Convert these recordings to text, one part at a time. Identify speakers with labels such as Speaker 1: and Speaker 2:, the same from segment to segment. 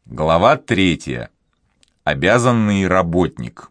Speaker 1: Глава 3. Обязанный работник.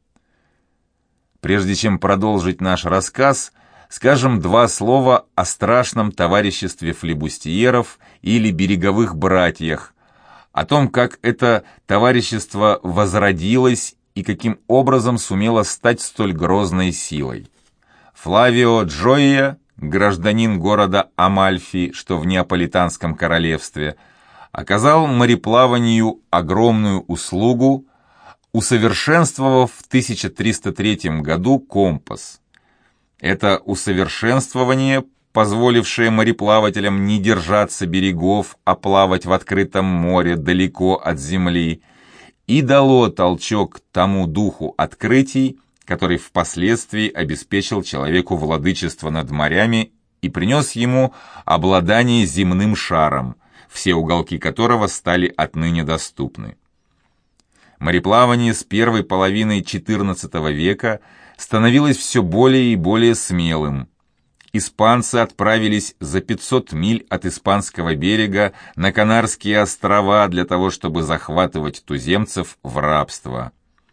Speaker 1: Прежде чем продолжить наш рассказ, скажем два слова о страшном товариществе флибустьеров или береговых братьях, о том, как это товарищество возродилось и каким образом сумело стать столь грозной силой. Флавио Джоия, гражданин города Амальфи, что в Неаполитанском королевстве, оказал мореплаванию огромную услугу, усовершенствовав в 1303 году компас. Это усовершенствование, позволившее мореплавателям не держаться берегов, а плавать в открытом море далеко от земли, и дало толчок тому духу открытий, который впоследствии обеспечил человеку владычество над морями и принес ему обладание земным шаром, все уголки которого стали отныне доступны. Мореплавание с первой половины XIV века становилось все более и более смелым. Испанцы отправились за 500 миль от испанского берега на Канарские острова для того, чтобы захватывать туземцев в рабство.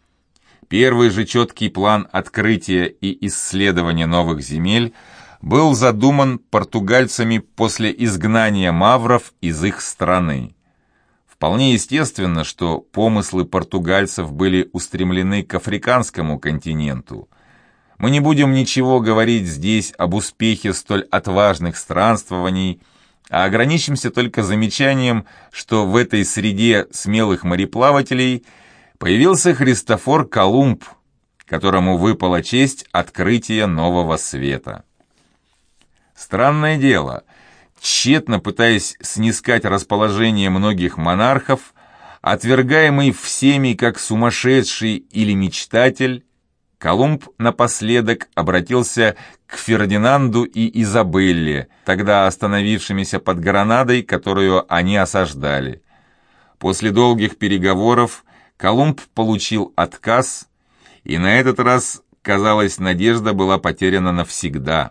Speaker 1: Первый же четкий план открытия и исследования новых земель был задуман португальцами после изгнания мавров из их страны. Вполне естественно, что помыслы португальцев были устремлены к африканскому континенту. Мы не будем ничего говорить здесь об успехе столь отважных странствований, а ограничимся только замечанием, что в этой среде смелых мореплавателей появился Христофор Колумб, которому выпала честь открытия нового света. Странное дело, тщетно пытаясь снискать расположение многих монархов, отвергаемый всеми как сумасшедший или мечтатель, Колумб напоследок обратился к Фердинанду и Изабелле, тогда остановившимися под Гранадой, которую они осаждали. После долгих переговоров Колумб получил отказ, и на этот раз, казалось, надежда была потеряна навсегда.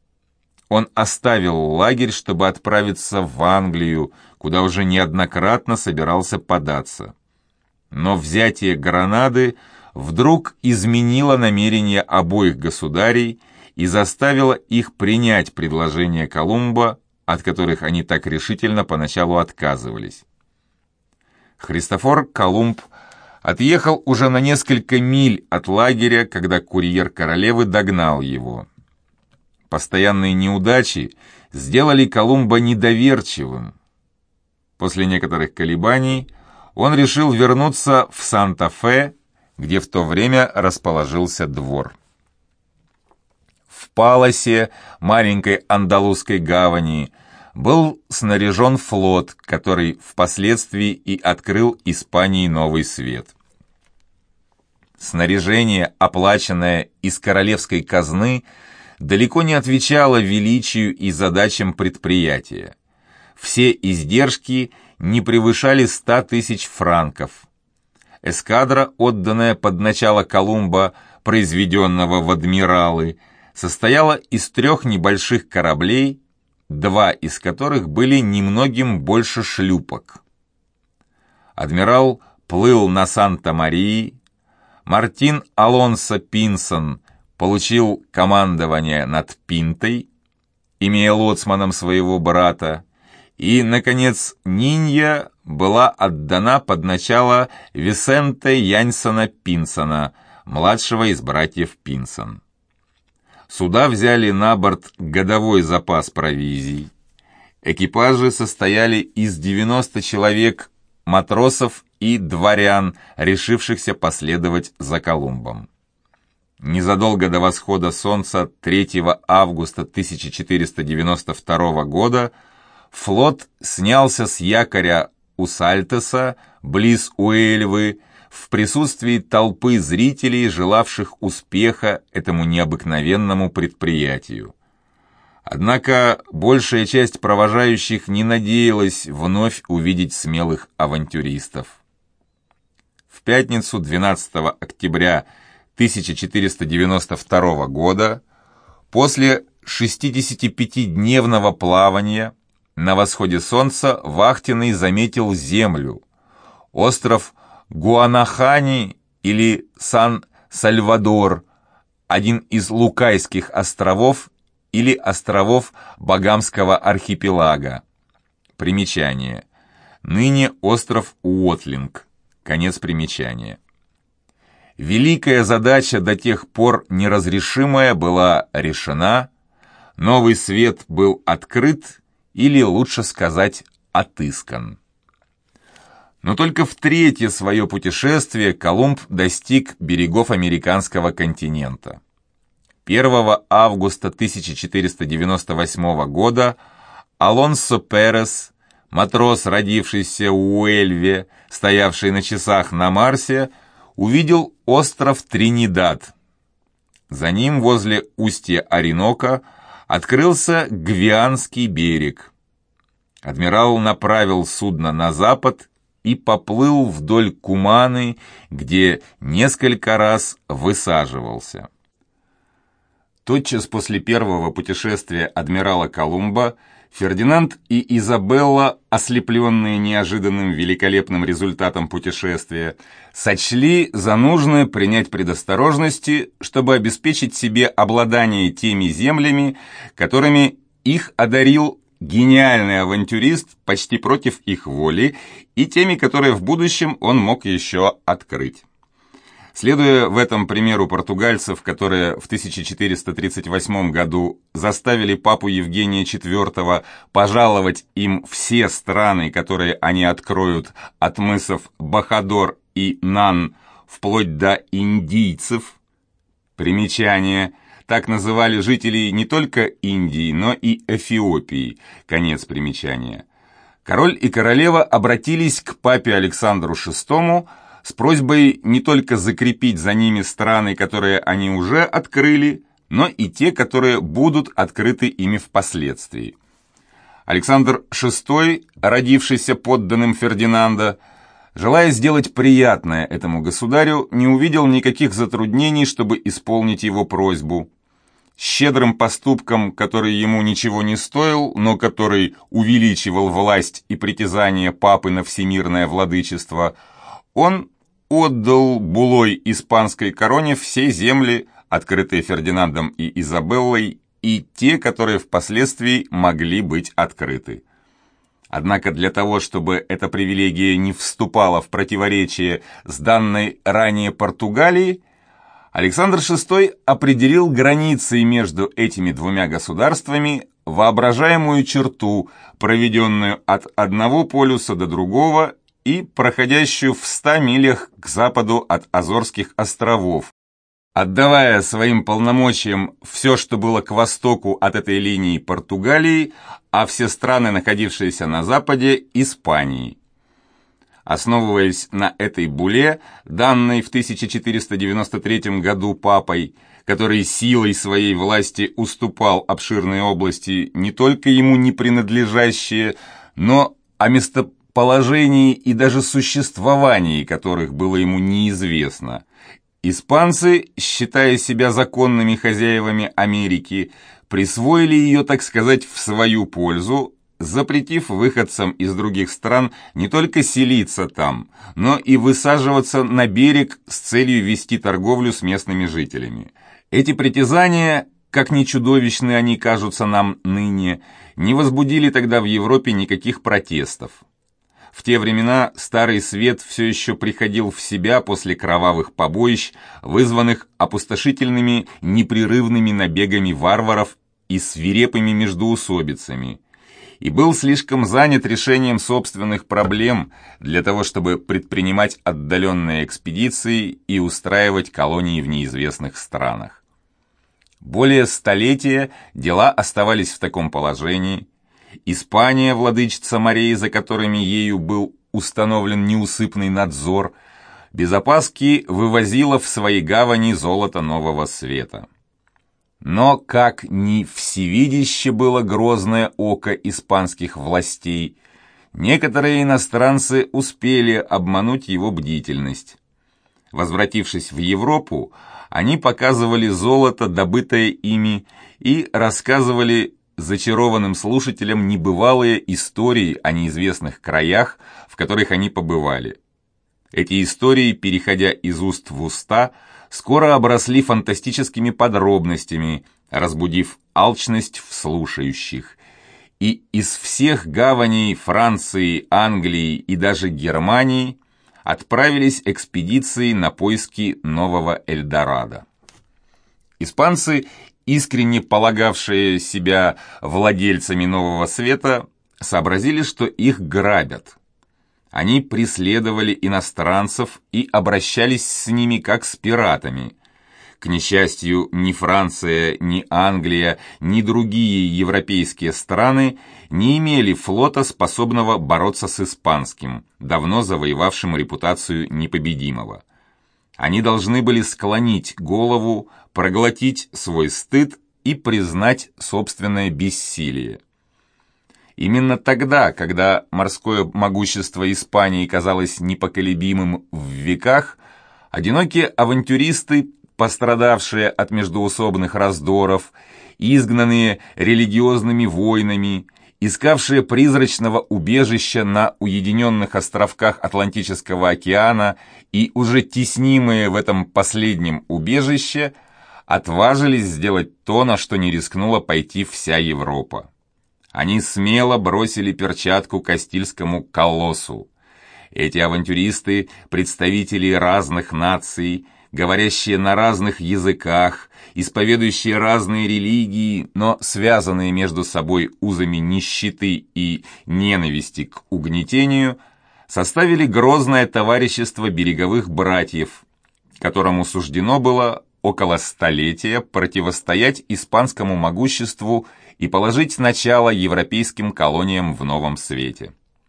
Speaker 1: Он оставил лагерь, чтобы отправиться в Англию, куда уже неоднократно собирался податься. Но взятие Гранады вдруг изменило намерения обоих государей и заставило их принять предложения Колумба, от которых они так решительно поначалу отказывались. Христофор Колумб отъехал уже на несколько миль от лагеря, когда курьер королевы догнал его. Постоянные неудачи сделали Колумба недоверчивым. После некоторых колебаний он решил вернуться в Санта-Фе, где в то время расположился двор. В Палосе, маленькой андалузской гавани, был снаряжен флот, который впоследствии и открыл Испании новый свет. Снаряжение, оплаченное из королевской казны, далеко не отвечало величию и задачам предприятия. Все издержки не превышали 100 тысяч франков. Эскадра, отданная под начало Колумба, произведенного в адмиралы, состояла из 3 небольших кораблей, 2 из которых были немногим больше шлюпок. Адмирал плыл на Санта-Марии, Мартин Алонсо Пинсон получил командование над Пинтой, имея лоцманом своего брата, и, наконец, Нинья была отдана под начало Висенте Яньсона Пинсона, младшего из братьев Пинсон. Суда взяли на борт годовой запас провизий. Экипажи состояли из 90 человек, матросов и дворян, решившихся последовать за Колумбом. Незадолго до восхода солнца 3 августа 1492 года флот снялся с якоря у Сальтеса, близ Уэльвы, в присутствии толпы зрителей, желавших успеха этому необыкновенному предприятию. Однако большая часть провожающих не надеялась вновь увидеть смелых авантюристов. В пятницу 12 октября 1492 года, после 65-дневного плавания, на восходе солнца вахтенный заметил землю. остров Гуанахани или Сан-Сальвадор, один из Лукайских островов или островов Багамского архипелага. Примечание. Ныне остров Уотлинг. Конец примечания. Великая задача, до тех пор неразрешимая, была решена, новый свет был открыт, или, лучше сказать, отыскан. Но только в третье свое путешествие Колумб достиг берегов американского континента. 1 августа 1498 года Алонсо Перес, матрос, родившийся в Уэльве, стоявший на часах на Марсе, увидел остров Тринидад. За ним, возле устья Ориноко, открылся Гвианский берег. Адмирал направил судно на запад и поплыл вдоль Куманы, где несколько раз высаживался. Тотчас после первого путешествия адмирала Колумба Фердинанд и Изабелла, ослепленные неожиданным великолепным результатом путешествия, сочли за нужное принять предосторожности, чтобы обеспечить себе обладание теми землями, которыми их одарил гениальный авантюрист почти против их воли, и теми, которые в будущем он мог еще открыть. Следуя в этом примеру португальцев, которые в 1438 году заставили папу Евгения IV пожаловать им все страны, которые они откроют от мысов Бахадор и Нан вплоть до индийцев. Примечание. Так называли жителей не только Индии, но и Эфиопии. Конец примечания. Король и королева обратились к папе Александру VI с просьбой не только закрепить за ними страны, которые они уже открыли, но и те, которые будут открыты ими впоследствии. Александр VI, родившийся подданным Фердинанда, желая сделать приятное этому государю, не увидел никаких затруднений, чтобы исполнить его просьбу. Щедрым поступком, который ему ничего не стоил, но который увеличивал власть и притязания папы на всемирное владычество, он отдал булой испанской короне все земли, открытые Фердинандом и Изабеллой, и те, которые впоследствии могли быть открыты. Однако для того, чтобы эта привилегия не вступала в противоречие с данной ранее Португалией, Александр VI определил границей между этими двумя государствами воображаемую черту, проведенную от одного полюса до другого и проходящую в 100 милях к западу от Азорских островов, отдавая своим полномочиям все, что было к востоку от этой линии Португалии, а все страны, находившиеся на западе, Испании. Основываясь на этой булле, данной в 1493 году папой, который силой своей власти уступал обширные области, не только ему не принадлежащие, но о местоположении и даже существовании которых было ему неизвестно, испанцы, считая себя законными хозяевами Америки, присвоили ее, так сказать, в свою пользу, запретив выходцам из других стран не только селиться там, но и высаживаться на берег с целью вести торговлю с местными жителями. Эти притязания, как ни чудовищны они кажутся нам ныне, не возбудили тогда в Европе никаких протестов. В те времена Старый Свет все еще приходил в себя после кровавых побоищ, вызванных опустошительными непрерывными набегами варваров и свирепыми междоусобицами, и был слишком занят решением собственных проблем для того, чтобы предпринимать отдаленные экспедиции и устраивать колонии в неизвестных странах. Более столетия дела оставались в таком положении. Испания, владычица морей, за которыми ею был установлен неусыпный надзор, без опаски вывозила в свои гавани золото Нового Света. Но как ни всевидяще было грозное око испанских властей, некоторые иностранцы успели обмануть его бдительность. Возвратившись в Европу, они показывали золото, добытое ими, и рассказывали зачарованным слушателям небывалые истории о неизвестных краях, в которых они побывали. Эти истории, переходя из уст в уста, скоро обросли фантастическими подробностями, разбудив алчность в слушающих. И из всех гаваней Франции, Англии и даже Германии отправились экспедиции на поиски нового Эльдорадо. Испанцы, искренне полагавшие себя владельцами Нового Света, сообразили, что их грабят. Они преследовали иностранцев и обращались с ними как с пиратами. К несчастью, ни Франция, ни Англия, ни другие европейские страны не имели флота, способного бороться с испанским, давно завоевавшим репутацию непобедимого. Они должны были склонить голову, проглотить свой стыд и признать собственное бессилие. Именно тогда, когда морское могущество Испании казалось непоколебимым в веках, одинокие авантюристы, пострадавшие от междоусобных раздоров, изгнанные религиозными войнами, искавшие призрачного убежища на уединенных островках Атлантического океана и уже теснимые в этом последнем убежище, отважились сделать то, на что не рискнула пойти вся Европа. Они смело бросили перчатку Кастильскому колоссу. Эти авантюристы, представители разных наций, говорящие на разных языках, исповедующие разные религии, но связанные между собой узами нищеты и ненависти к угнетению, составили грозное товарищество береговых братьев, которому суждено было около столетия противостоять испанскому могуществу и положить начало европейским колониям в Новом Свете.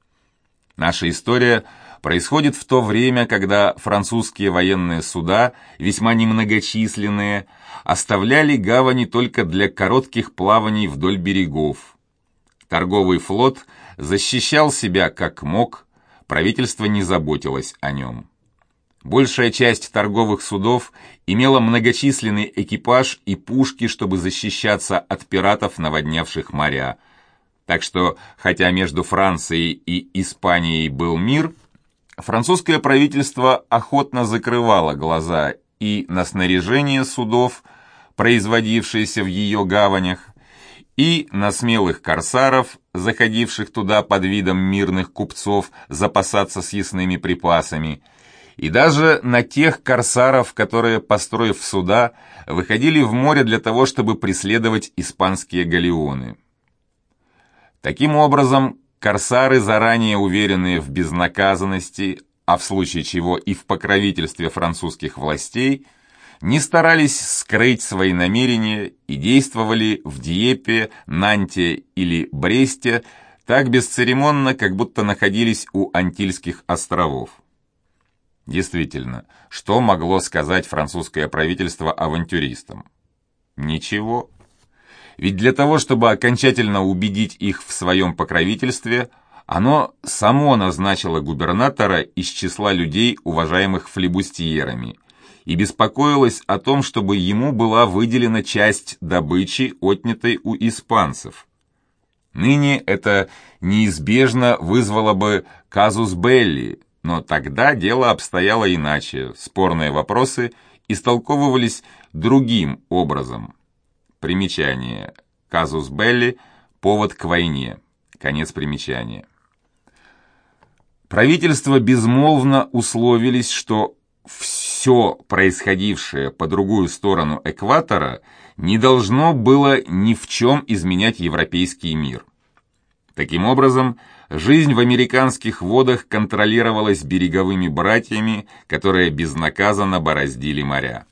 Speaker 1: Наша история происходит в то время, когда французские военные суда, весьма немногочисленные, оставляли гавани только для коротких плаваний вдоль берегов. Торговый флот защищал себя как мог, правительство не заботилось о нем. Большая часть торговых судов имела многочисленный экипаж и пушки, чтобы защищаться от пиратов, наводнявших моря. Так что, хотя между Францией и Испанией был мир, французское правительство охотно закрывало глаза и на снаряжение судов, производившееся в ее гаванях, и на смелых корсаров, заходивших туда под видом мирных купцов запасаться съестными припасами, и даже на тех корсаров, которые, построив суда, выходили в море для того, чтобы преследовать испанские галеоны. Таким образом, корсары, заранее уверенные в безнаказанности, а в случае чего и в покровительстве французских властей, не старались скрыть свои намерения и действовали в Диепе, Нанте или Бресте так бесцеремонно, как будто находились у Антильских островов. Действительно, что могло сказать французское правительство авантюристам? Ничего. Ведь для того, чтобы окончательно убедить их в своем покровительстве, оно само назначило губернатора из числа людей, уважаемых флибустьерами, и беспокоилось о том, чтобы ему была выделена часть добычи, отнятой у испанцев. Ныне это неизбежно вызвало бы казус белли, но тогда дело обстояло иначе, спорные вопросы истолковывались другим образом. Примечание. Казус белли – повод к войне. Конец примечания. Правительства безмолвно условились, что все происходившее по другую сторону экватора не должно было ни в чем изменять европейский мир. Таким образом, жизнь в американских водах контролировалась береговыми братьями, которые безнаказанно бороздили моря.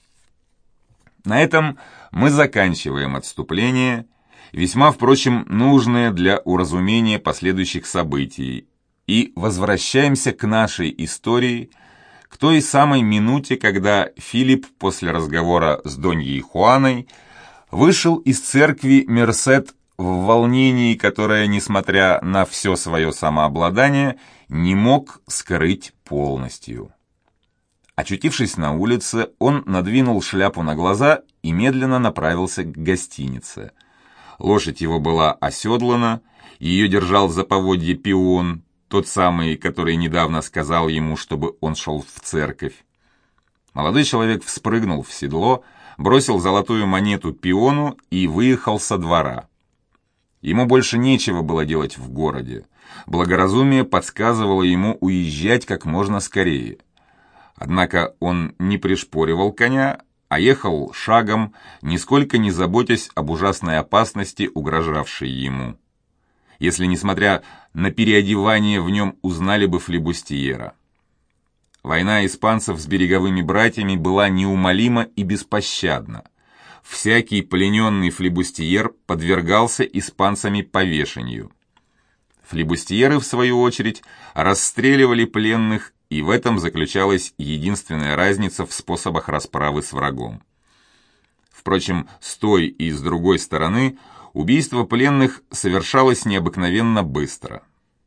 Speaker 1: На этом мы заканчиваем отступление, весьма, впрочем, нужное для уразумения последующих событий, и возвращаемся к нашей истории, к той самой минуте, когда Филипп после разговора с Доньей Хуаной вышел из церкви Мерсед в волнении, которое, несмотря на все свое самообладание, не мог скрыть полностью. Очутившись на улице, он надвинул шляпу на глаза и медленно направился к гостинице. Лошадь его была оседлана, ее держал за поводье пион. тот самый, который недавно сказал ему, чтобы он шел в церковь. Молодой человек вспрыгнул в седло, бросил золотую монету пиону и выехал со двора. Ему больше нечего было делать в городе. Благоразумие подсказывало ему уезжать как можно скорее. Однако он не пришпоривал коня, а ехал шагом, нисколько не заботясь об ужасной опасности, угрожавшей ему. Если, несмотря на переодевание, в нем узнали бы флибустьера. Война испанцев с береговыми братьями была неумолима и беспощадна. Всякий плененный флибустьер подвергался испанцами повешению. Флибустьеры, в свою очередь, расстреливали пленных, и в этом заключалась единственная разница в способах расправы с врагом. Впрочем, с той и с другой стороны убийство пленных совершалось необыкновенно быстро.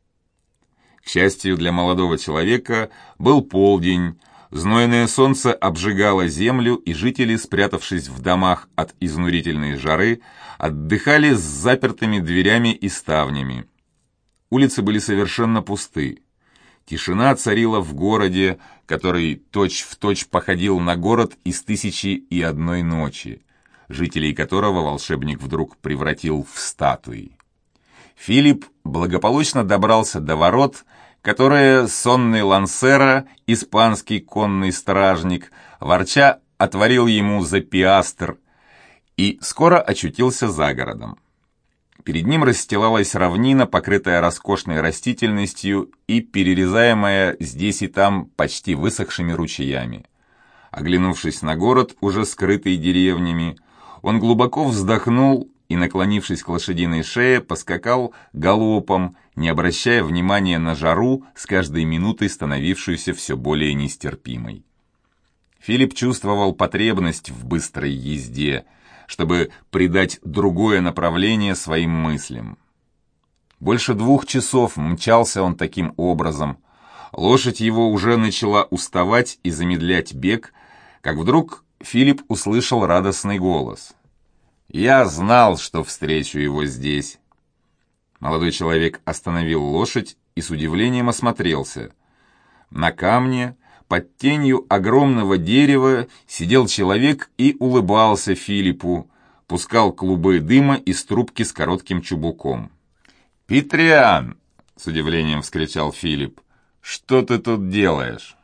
Speaker 1: К счастью для молодого человека, был полдень, знойное солнце обжигало землю, и жители, спрятавшись в домах от изнурительной жары, отдыхали с запертыми дверями и ставнями. Улицы были совершенно пусты. Тишина царила в городе, который точь-в-точь походил на город из «1001 ночи», жителей которого волшебник вдруг превратил в статуи. Филипп благополучно добрался до ворот, которые сонный лансера, испанский конный стражник, ворча отворил ему за пиастр, и скоро очутился за городом. Перед ним расстилалась равнина, покрытая роскошной растительностью и перерезаемая здесь и там почти высохшими ручьями. Оглянувшись на город, уже скрытый деревнями, он глубоко вздохнул и, наклонившись к лошадиной шее, поскакал галопом, не обращая внимания на жару, с каждой минутой становившуюся все более нестерпимой. Филипп чувствовал потребность в быстрой езде, чтобы придать другое направление своим мыслям. Больше 2 часов мчался он таким образом. Лошадь его уже начала уставать и замедлять бег, как вдруг Филипп услышал радостный голос. «Я знал, что встречу его здесь». Молодой человек остановил лошадь и с удивлением осмотрелся. На камне, под тенью огромного дерева, сидел человек и улыбался Филиппу, пускал клубы дыма из трубки с коротким чубуком. «Петриан!» — с удивлением вскричал Филипп. «Что ты тут делаешь?»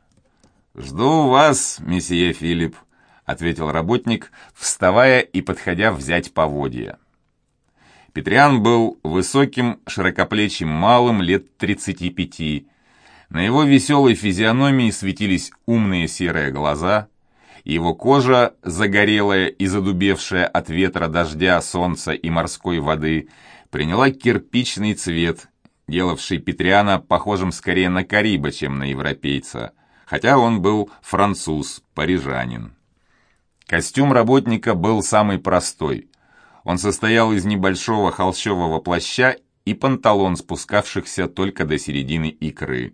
Speaker 1: «Жду вас, месье Филипп», — ответил работник, вставая и подходя взять поводья. Петриан был высоким, широкоплечим малым лет 35. На его веселой физиономии светились умные серые глаза, его кожа, загорелая и задубевшая от ветра, дождя, солнца и морской воды, приняла кирпичный цвет, делавший Петриана похожим скорее на кариба, чем на европейца, хотя он был француз, парижанин. Костюм работника был самый простой. Он состоял из небольшого холщового плаща и панталон, спускавшихся только до середины икры.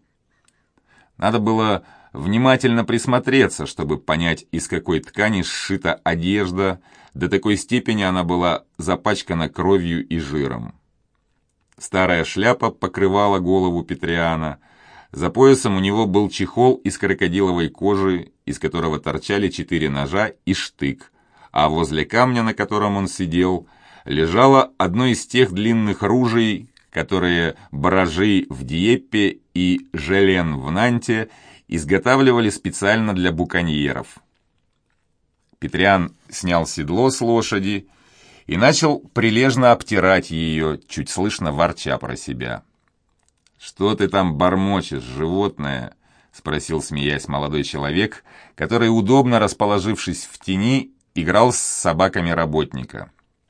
Speaker 1: Надо было внимательно присмотреться, чтобы понять, из какой ткани сшита одежда, до такой степени она была запачкана кровью и жиром. Старая шляпа покрывала голову Петриана. За поясом у него был чехол из крокодиловой кожи, из которого торчали 4 ножа и штык, а возле камня, на котором он сидел, лежало одно из тех длинных ружей, которые баражи в Диеппе и Желен в Нанте изготавливали специально для буконьеров. Петриан снял седло с лошади и начал прилежно обтирать ее, чуть слышно ворча про себя. «Что ты там бормочешь, животное?» — спросил, смеясь, молодой человек, который, удобно расположившись в тени, играл с собаками работника.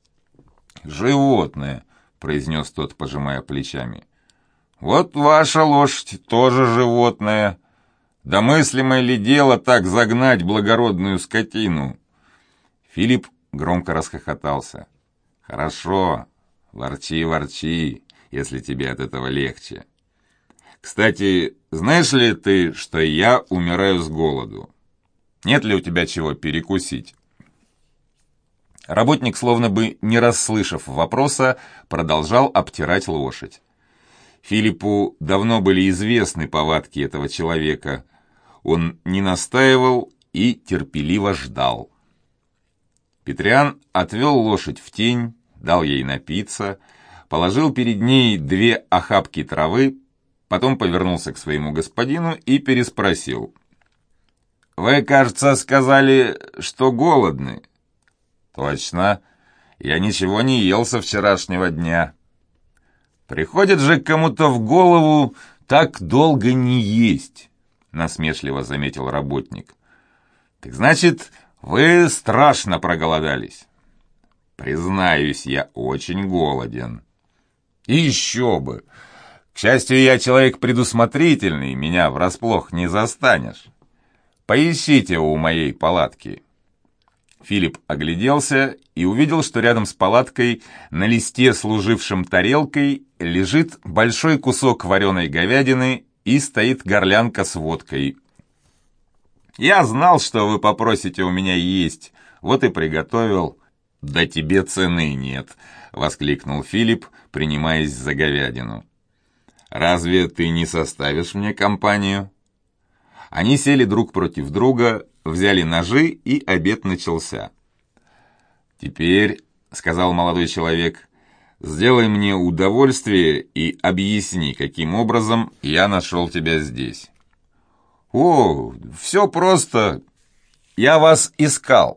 Speaker 1: «Животное», — произнес тот, пожимая плечами. «Вот ваша лошадь тоже животное. Да мыслимое ли дело так загнать благородную скотину?» Филипп громко расхохотался. «Хорошо, ворчи, ворчи, если тебе от этого легче. Кстати, знаешь ли ты, что я умираю с голоду? Нет ли у тебя чего перекусить?» Работник, словно бы не расслышав вопроса, продолжал обтирать лошадь. Филиппу давно были известны повадки этого человека. Он не настаивал и терпеливо ждал. Петриан отвел лошадь в тень, дал ей напиться, положил перед ней 2 охапки травы, потом повернулся к своему господину и переспросил. «Вы, кажется, сказали, что голодны?» «Точно. Я ничего не ел со вчерашнего дня». «Приходит же кому-то в голову так долго не есть», — насмешливо заметил работник. «Так значит, вы страшно проголодались». «Признаюсь, я очень голоден». «И еще бы! К счастью, я человек предусмотрительный, меня врасплох не застанешь. Поищите у моей палатки». Филипп огляделся и увидел, что рядом с палаткой на листе, служившем тарелкой, лежит большой кусок вареной говядины и стоит горлянка с водкой. «Я знал, что вы попросите у меня есть, вот и приготовил». «Да тебе цены нет», — воскликнул Филипп, принимаясь за говядину. «Разве ты не составишь мне компанию?» Они сели друг против друга, взяли ножи, и обед начался. «Теперь, — сказал молодой человек, — сделай мне удовольствие и объясни, каким образом я нашел тебя здесь». «О, все просто. Я вас искал».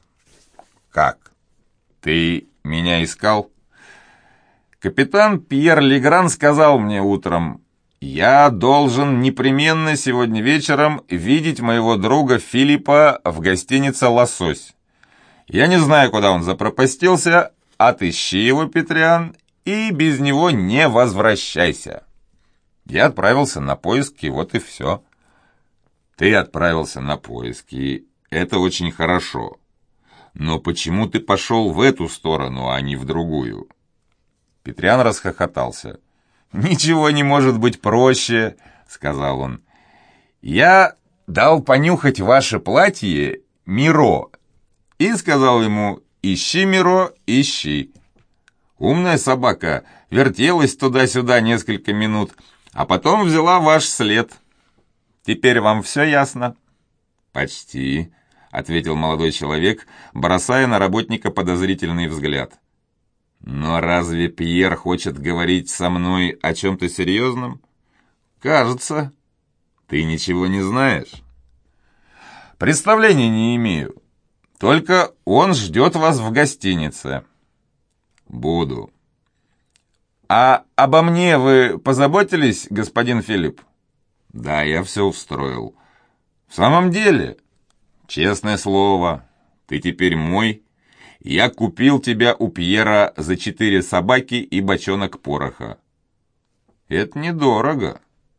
Speaker 1: «Как? Ты меня искал?» «Капитан Пьер Легран сказал мне утром: я должен непременно сегодня вечером видеть моего друга Филиппа в гостинице «Лосось». Я не знаю, куда он запропастился. Отыщи его, Петриан, и без него не возвращайся». Я отправился на поиски, вот и все. «Ты отправился на поиски, это очень хорошо. Но почему ты пошел в эту сторону, а не в другую?» Петриан расхохотался. «Ничего не может быть проще», — сказал он. «Я дал понюхать ваше платье Миро и сказал ему: ищи, Миро, ищи». Умная собака вертелась туда-сюда несколько минут, а потом взяла ваш след. Теперь вам все ясно?» «Почти», — ответил молодой человек, бросая на работника подозрительный взгляд. «Но разве Пьер хочет говорить со мной о чем-то серьезном?» «Кажется. Ты ничего не знаешь?» «Представления не имею. Только он ждет вас в гостинице». «Буду». «А обо мне вы позаботились, господин Филипп?» «Да, я все устроил». «В самом деле?» «Честное слово, ты теперь мой. Я купил тебя у Пьера за 4 собаки и бочонок пороха». «Это недорого».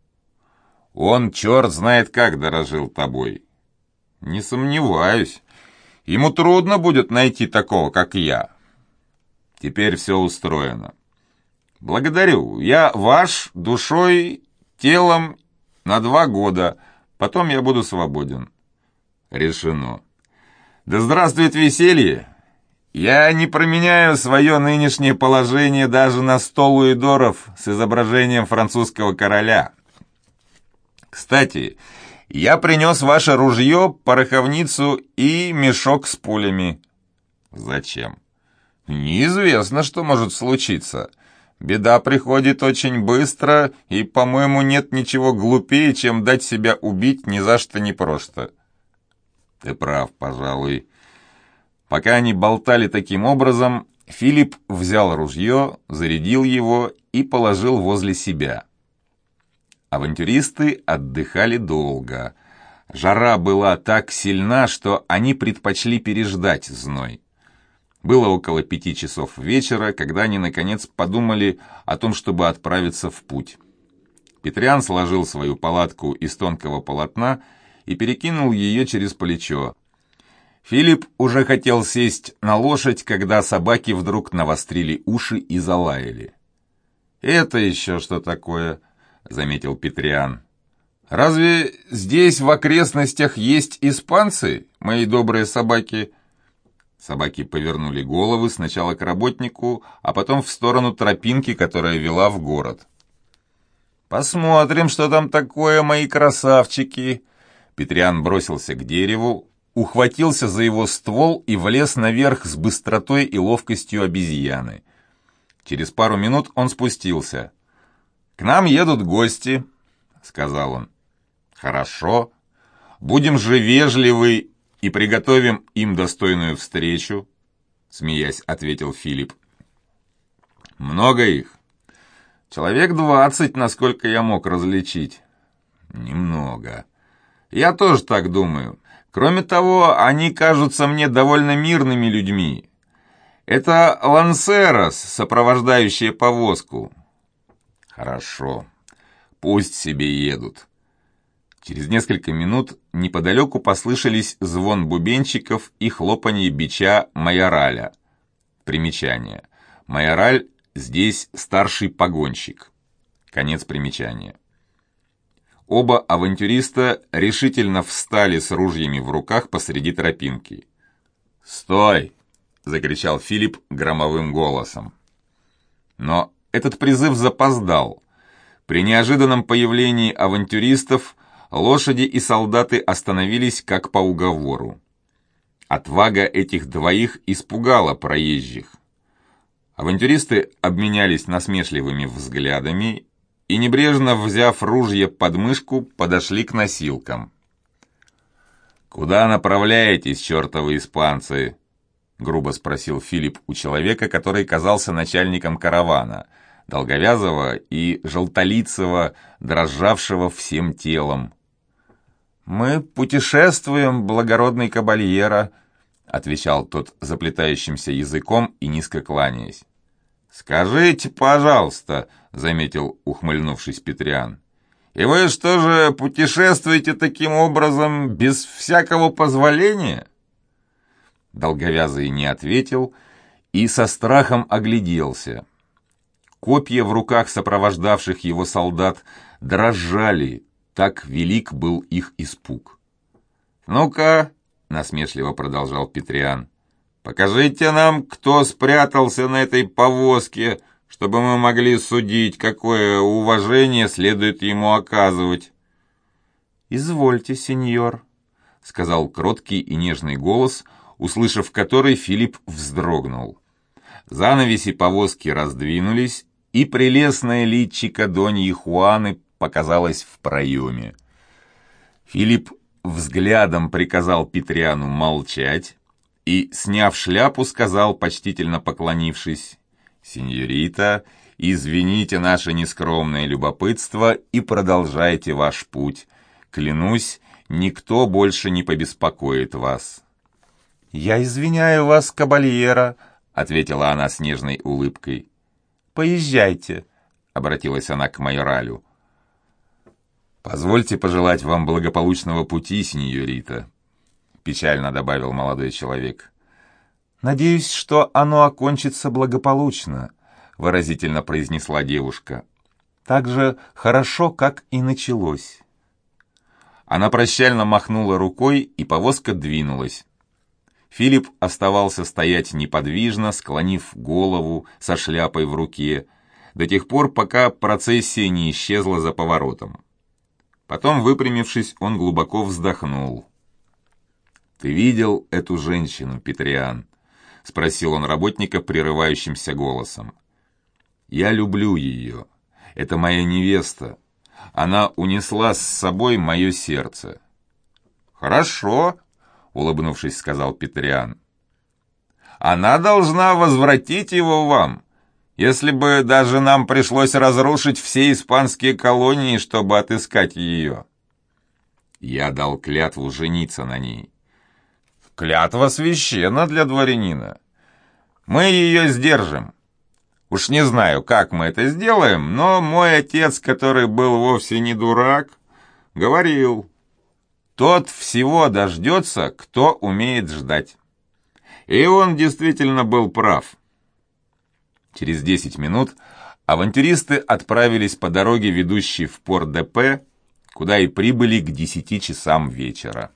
Speaker 1: «Он черт знает как дорожил тобой». «Не сомневаюсь. Ему трудно будет найти такого, как я». «Теперь все устроено». «Благодарю. Я ваш душой, телом на 2 года. Потом я буду свободен». «Решено». «Да здравствует веселье! Я не променяю свое нынешнее положение даже на 100 луидоров с изображением французского короля. Кстати, я принес ваше ружье, пороховницу и мешок с пулями». «Зачем?» «Неизвестно, что может случиться. Беда приходит очень быстро, и, по-моему, нет ничего глупее, чем дать себя убить ни за что ни просто». «Ты прав, пожалуй». Пока они болтали таким образом, Филипп взял ружье, зарядил его и положил возле себя. Авантюристы отдыхали долго. Жара была так сильна, что они предпочли переждать зной. Было около 5 часов вечера, когда они, наконец, подумали о том, чтобы отправиться в путь. Петриан сложил свою палатку из тонкого полотна и перекинул ее через плечо. Филипп уже хотел сесть на лошадь, когда собаки вдруг навострили уши и залаяли. «Это еще что такое?» — заметил Петриан. «Разве здесь в окрестностях есть испанцы, мои добрые собаки?» Собаки повернули головы сначала к работнику, а потом в сторону тропинки, которая вела в город. «Посмотрим, что там такое, мои красавчики!» Петриан бросился к дереву, ухватился за его ствол и влез наверх с быстротой и ловкостью обезьяны. Через пару минут он спустился. «К нам едут гости», — сказал он. «Хорошо. Будем же вежливы и приготовим им достойную встречу», — смеясь ответил Филипп. «Много их?» «Человек 20, насколько я мог различить». «Немного. Я тоже так думаю. Кроме того, они кажутся мне довольно мирными людьми. Это лансерос, сопровождающие повозку». «Хорошо. Пусть себе едут». Через несколько минут неподалеку послышались звон бубенчиков и хлопанье бича майораля. Примечание. Майораль здесь старший погонщик. Конец примечания. Оба авантюриста решительно встали с ружьями в руках посреди тропинки. «Стой!» — закричал Филипп громовым голосом. Но этот призыв запоздал. При неожиданном появлении авантюристов лошади и солдаты остановились как по уговору. Отвага этих двоих испугала проезжих. Авантюристы обменялись насмешливыми взглядами и, небрежно взяв ружье под мышку, подошли к носилкам. «Куда направляетесь, чертовы испанцы?» — грубо спросил Филипп у человека, который казался начальником каравана, долговязого и желтолицего, дрожавшего всем телом. «Мы путешествуем, благородный кабальеро», — отвечал тот заплетающимся языком и низко кланяясь. «Скажите, пожалуйста», — заметил, ухмыльнувшись Петриан, «и вы что же путешествуете таким образом без всякого позволения?» Долговязый не ответил и со страхом огляделся. Копья в руках сопровождавших его солдат дрожали, так велик был их испуг. «Ну-ка», — насмешливо продолжал Петриан, «покажите нам, кто спрятался на этой повозке, чтобы мы могли судить, какое уважение следует ему оказывать». «Извольте, сеньор», — сказал кроткий и нежный голос, услышав который, Филипп вздрогнул. Занавеси повозки раздвинулись, и прелестное личико Доньи Хуаны показалось в проеме. Филипп взглядом приказал Петриану молчать и, сняв шляпу, сказал, почтительно поклонившись, «Сеньорита, извините наше нескромное любопытство и продолжайте ваш путь. Клянусь, никто больше не побеспокоит вас». «Я извиняю вас, кабальеро», — ответила она с нежной улыбкой. «Поезжайте», — обратилась она к майоралю. «Позвольте пожелать вам благополучного пути, сеньорита», — печально добавил молодой человек. «Надеюсь, что оно окончится благополучно», — выразительно произнесла девушка. «Так же хорошо, как и началось». Она прощально махнула рукой, и повозка двинулась. Филипп оставался стоять неподвижно, склонив голову со шляпой в руке, до тех пор, пока процессия не исчезла за поворотом. Потом, выпрямившись, он глубоко вздохнул. «Ты видел эту женщину, Петриан?» — спросил он работника прерывающимся голосом. «Я люблю ее. Это моя невеста. Она унесла с собой мое сердце». «Хорошо», — улыбнувшись, сказал Петриан. «Она должна возвратить его вам, если бы даже нам пришлось разрушить все испанские колонии, чтобы отыскать ее». «Я дал клятву жениться на ней». «Клятва священна для дворянина. Мы ее сдержим. Уж не знаю, как мы это сделаем, но мой отец, который был вовсе не дурак, говорил: тот всего дождется, кто умеет ждать. И он действительно был прав». Через 10 минут авантюристы отправились по дороге, ведущей в Порт-де-Пе, куда и прибыли к 10 часам вечера.